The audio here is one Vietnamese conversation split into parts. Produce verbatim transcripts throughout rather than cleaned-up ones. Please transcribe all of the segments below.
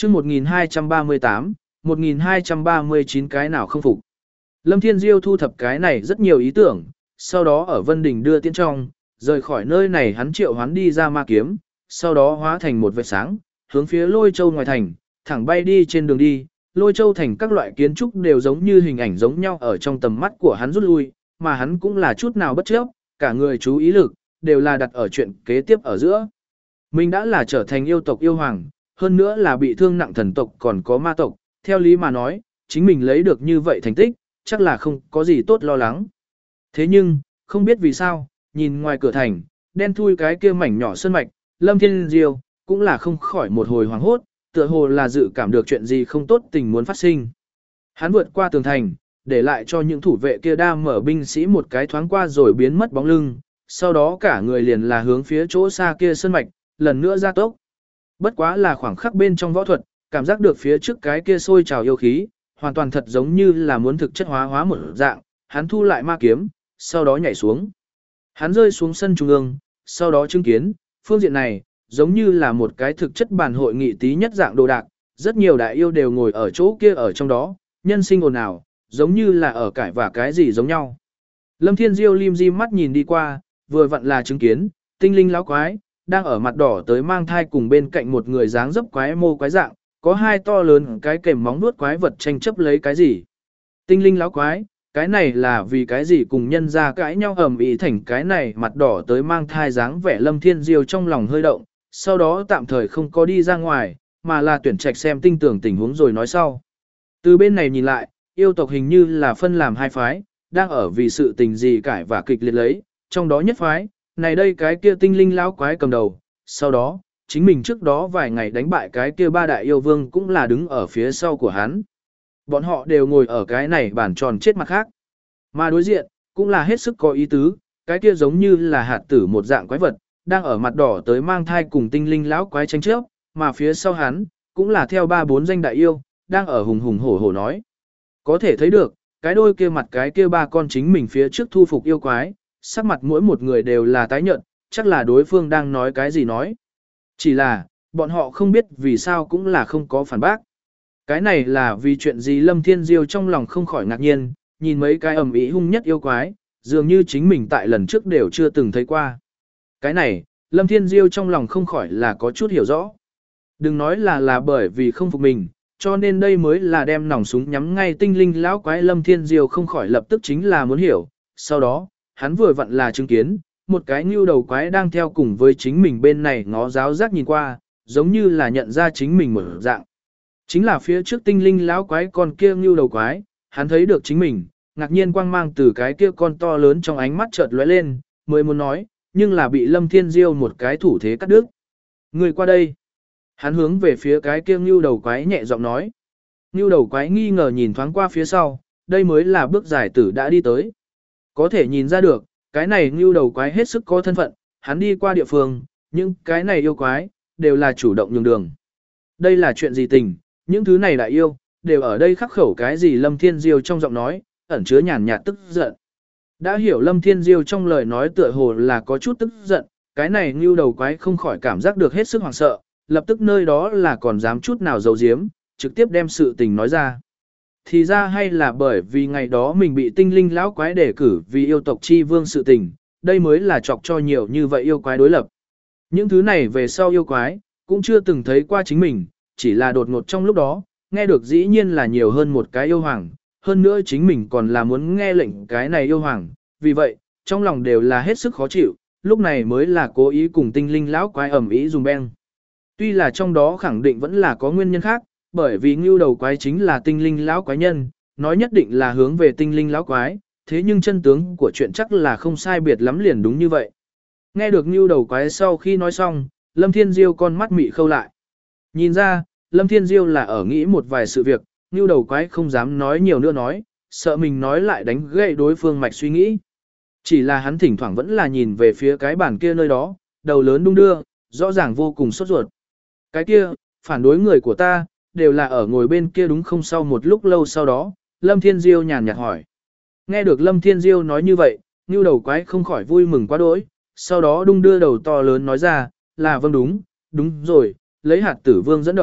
chương một nghìn hai trăm ba mươi tám, một nghìn hai trăm ba mươi chín cái nào không phục. Lâm Thiên Diêu thu thập cái này rất nhiều ý tưởng, sau đó ở Vân Đình đưa tiễn trong, rời khỏi nơi này hắn triệu hoán đi ra ma kiếm, sau đó hóa thành một vệt sáng, hướng phía Lôi Châu ngoài thành, thẳng bay đi trên đường đi. Lôi Châu thành các loại kiến trúc đều giống như hình ảnh giống nhau ở trong tầm mắt của hắn rút lui, mà hắn cũng là chút nào bất chấp, cả người chú ý lực, đều là đặt ở chuyện kế tiếp ở giữa. Mình đã là trở thành yêu tộc yêu hoàng, hơn nữa là bị thương nặng thần tộc còn có ma tộc, theo lý mà nói, chính mình lấy được như vậy thành tích, chắc là không có gì tốt lo lắng. Thế nhưng, không biết vì sao, nhìn ngoài cửa thành, đen thui cái kia mảnh nhỏ sơn mạch, Lâm Thiên Diêu cũng là không khỏi một hồi hoảng hốt, tựa hồ là dự cảm được chuyện gì không tốt tình muốn phát sinh. Hắn vượt qua tường thành, để lại cho những thủ vệ kia đa mở binh sĩ một cái thoáng qua rồi biến mất bóng lưng, sau đó cả người liền là hướng phía chỗ xa kia sơn mạch, lần nữa ra tốc. Bất quá là khoảng khắc bên trong võ thuật, cảm giác được phía trước cái kia sôi trào yêu khí, hoàn toàn thật giống như là muốn thực chất hóa hóa một dạng, hắn thu lại ma kiếm, sau đó nhảy xuống. Hắn rơi xuống sân trung ương, sau đó chứng kiến, phương diện này, giống như là một cái thực chất bản hội nghị tí nhất dạng đồ đạc, rất nhiều đại yêu đều ngồi ở chỗ kia ở trong đó, nhân sinh ồn ào, giống như là ở cãi và cái gì giống nhau. Lâm Thiên Diêu lim di mắt nhìn đi qua, vừa vặn là chứng kiến, tinh linh lão quái, đang ở mặt đỏ tới mang thai cùng bên cạnh một người dáng dấp quái mô quái dạng, có hai to lớn cái kềm móng nuốt quái vật tranh chấp lấy cái gì. Tinh linh lão quái, cái này là vì cái gì cùng nhân ra cãi nhau ầm ĩ thành cái này mặt đỏ tới mang thai dáng vẻ. Lâm Thiên Diêu trong lòng hơi động, sau đó tạm thời không có đi ra ngoài, mà là tuyển trạch xem tinh tưởng tình huống rồi nói sau. Từ bên này nhìn lại, yêu tộc hình như là phân làm hai phái, đang ở vì sự tình gì cãi và kịch liệt lấy, trong đó nhất phái, này đây cái kia tinh linh lão quái cầm đầu, sau đó, chính mình trước đó vài ngày đánh bại cái kia ba đại yêu vương cũng là đứng ở phía sau của hắn. Bọn họ đều ngồi ở cái này bàn tròn chết mặt khác. Mà đối diện, cũng là hết sức có ý tứ, cái kia giống như là hạt tử một dạng quái vật, đang ở mặt đỏ tới mang thai cùng tinh linh lão quái tranh chấp, mà phía sau hắn, cũng là theo ba bốn danh đại yêu, đang ở hùng hùng hổ hổ nói. Có thể thấy được, cái đôi kia mặt cái kia ba con chính mình phía trước thu phục yêu quái, sắc mặt mỗi một người đều là tái nhợt, chắc là đối phương đang nói cái gì nói. Chỉ là, bọn họ không biết vì sao cũng là không có phản bác. Cái này là vì chuyện gì Lâm Thiên Diêu trong lòng không khỏi ngạc nhiên, nhìn mấy cái ầm ĩ hung nhất yêu quái, dường như chính mình tại lần trước đều chưa từng thấy qua. Cái này, Lâm Thiên Diêu trong lòng không khỏi là có chút hiểu rõ. Đừng nói là là bởi vì không phục mình, cho nên đây mới là đem nòng súng nhắm ngay tinh linh lão quái. Lâm Thiên Diêu không khỏi lập tức chính là muốn hiểu, sau đó, hắn vừa vặn là chứng kiến, một cái nhưu đầu quái đang theo cùng với chính mình bên này ngó giáo giác nhìn qua, giống như là nhận ra chính mình một dạng. Chính là phía trước tinh linh lão quái con kia nhưu đầu quái, hắn thấy được chính mình, ngạc nhiên quang mang từ cái kia con to lớn trong ánh mắt chợt lóe lên, mới muốn nói, nhưng là bị Lâm Thiên Diêu một cái thủ thế cắt đứt. Người qua đây. Hắn hướng về phía cái kia nhưu đầu quái nhẹ giọng nói. Nhưu đầu quái nghi ngờ nhìn thoáng qua phía sau, đây mới là bước giải tử đã đi tới. Có thể nhìn ra được, cái này ngưu đầu quái hết sức có thân phận, hắn đi qua địa phương, nhưng cái này yêu quái, đều là chủ động nhường đường. Đây là chuyện gì tình, những thứ này đại yêu, đều ở đây khắc khẩu cái gì. Lâm Thiên Diêu trong giọng nói, ẩn chứa nhàn nhạt tức giận. Đã hiểu Lâm Thiên Diêu trong lời nói tựa hồ là có chút tức giận, cái này ngưu đầu quái không khỏi cảm giác được hết sức hoảng sợ, lập tức nơi đó là còn dám chút nào giấu giếm, trực tiếp đem sự tình nói ra. Thì ra hay là bởi vì ngày đó mình bị tinh linh lão quái đề cử vì yêu tộc chi vương sự tình, đây mới là chọc cho nhiều như vậy yêu quái đối lập. Những thứ này về sau yêu quái, cũng chưa từng thấy qua chính mình, chỉ là đột ngột trong lúc đó, nghe được dĩ nhiên là nhiều hơn một cái yêu hoàng, hơn nữa chính mình còn là muốn nghe lệnh cái này yêu hoàng, vì vậy, trong lòng đều là hết sức khó chịu, lúc này mới là cố ý cùng tinh linh lão quái ẩm ý dùng beng. Tuy là trong đó khẳng định vẫn là có nguyên nhân khác, bởi vì ngưu đầu quái chính là tinh linh lão quái nhân, nói nhất định là hướng về tinh linh lão quái, thế nhưng chân tướng của chuyện chắc là không sai biệt lắm liền đúng như vậy. Nghe được ngưu đầu quái sau khi nói xong, Lâm Thiên Diêu con mắt mị khâu lại. Nhìn ra, Lâm Thiên Diêu là ở nghĩ một vài sự việc, ngưu đầu quái không dám nói nhiều nữa nói, sợ mình nói lại đánh gậy đối phương mạch suy nghĩ. Chỉ là hắn thỉnh thoảng vẫn là nhìn về phía cái bàn kia nơi đó, đầu lớn đung đưa, rõ ràng vô cùng sốt ruột. Cái kia, phản đối người của ta, đều là ở ngồi bên kia đúng không? Sau một lúc lâu sau đó, Lâm Thiên Diêu nhàn nhạt hỏi. Nghe được Lâm Thiên Diêu nói như vậy, ngưu đầu quái không khỏi vui mừng quá đỗi, sau đó đung đưa đầu to lớn nói ra, là vâng đúng, đúng rồi, lấy hạt tử vương dẫn đầu,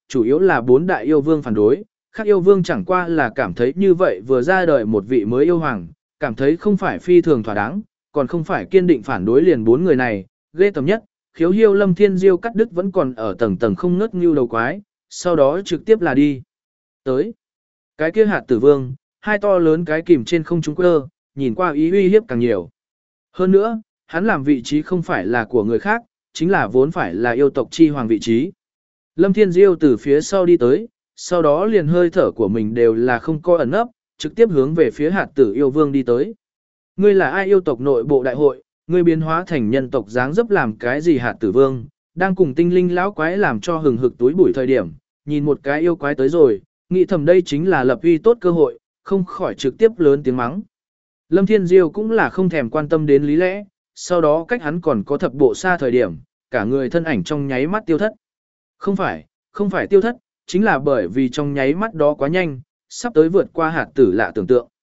chủ yếu là bốn đại yêu vương phản đối, khác yêu vương chẳng qua là cảm thấy như vậy vừa ra đời một vị mới yêu hoàng, cảm thấy không phải phi thường thỏa đáng, còn không phải kiên định phản đối liền bốn người này, ghê tầm nhất, khiếu hiêu Lâm Thiên Diêu cắt đứt vẫn còn ở tầng tầng không ngớt như đầu quái, sau đó trực tiếp là đi. Tới, cái kia hạt tử vương, hai to lớn cái kìm trên không trung quơ, nhìn qua ý uy hiếp càng nhiều. Hơn nữa, hắn làm vị trí không phải là của người khác, chính là vốn phải là yêu tộc chi hoàng vị trí. Lâm Thiên Diêu từ phía sau đi tới, sau đó liền hơi thở của mình đều là không coi ẩn ấp, trực tiếp hướng về phía hạt tử yêu vương đi tới. Ngươi là ai yêu tộc nội bộ đại hội, ngươi biến hóa thành nhân tộc dáng dấp làm cái gì hạt tử vương, đang cùng tinh linh lão quái làm cho hừng hực túi bụi thời điểm, nhìn một cái yêu quái tới rồi, nghĩ thầm đây chính là lập uy tốt cơ hội, không khỏi trực tiếp lớn tiếng mắng. Lâm Thiên Diêu cũng là không thèm quan tâm đến lý lẽ, sau đó cách hắn còn có thập bộ xa thời điểm, cả người thân ảnh trong nháy mắt tiêu thất. Không phải, không phải tiêu thất, chính là bởi vì trong nháy mắt đó quá nhanh, sắp tới vượt qua hạt tử lạ tưởng tượng.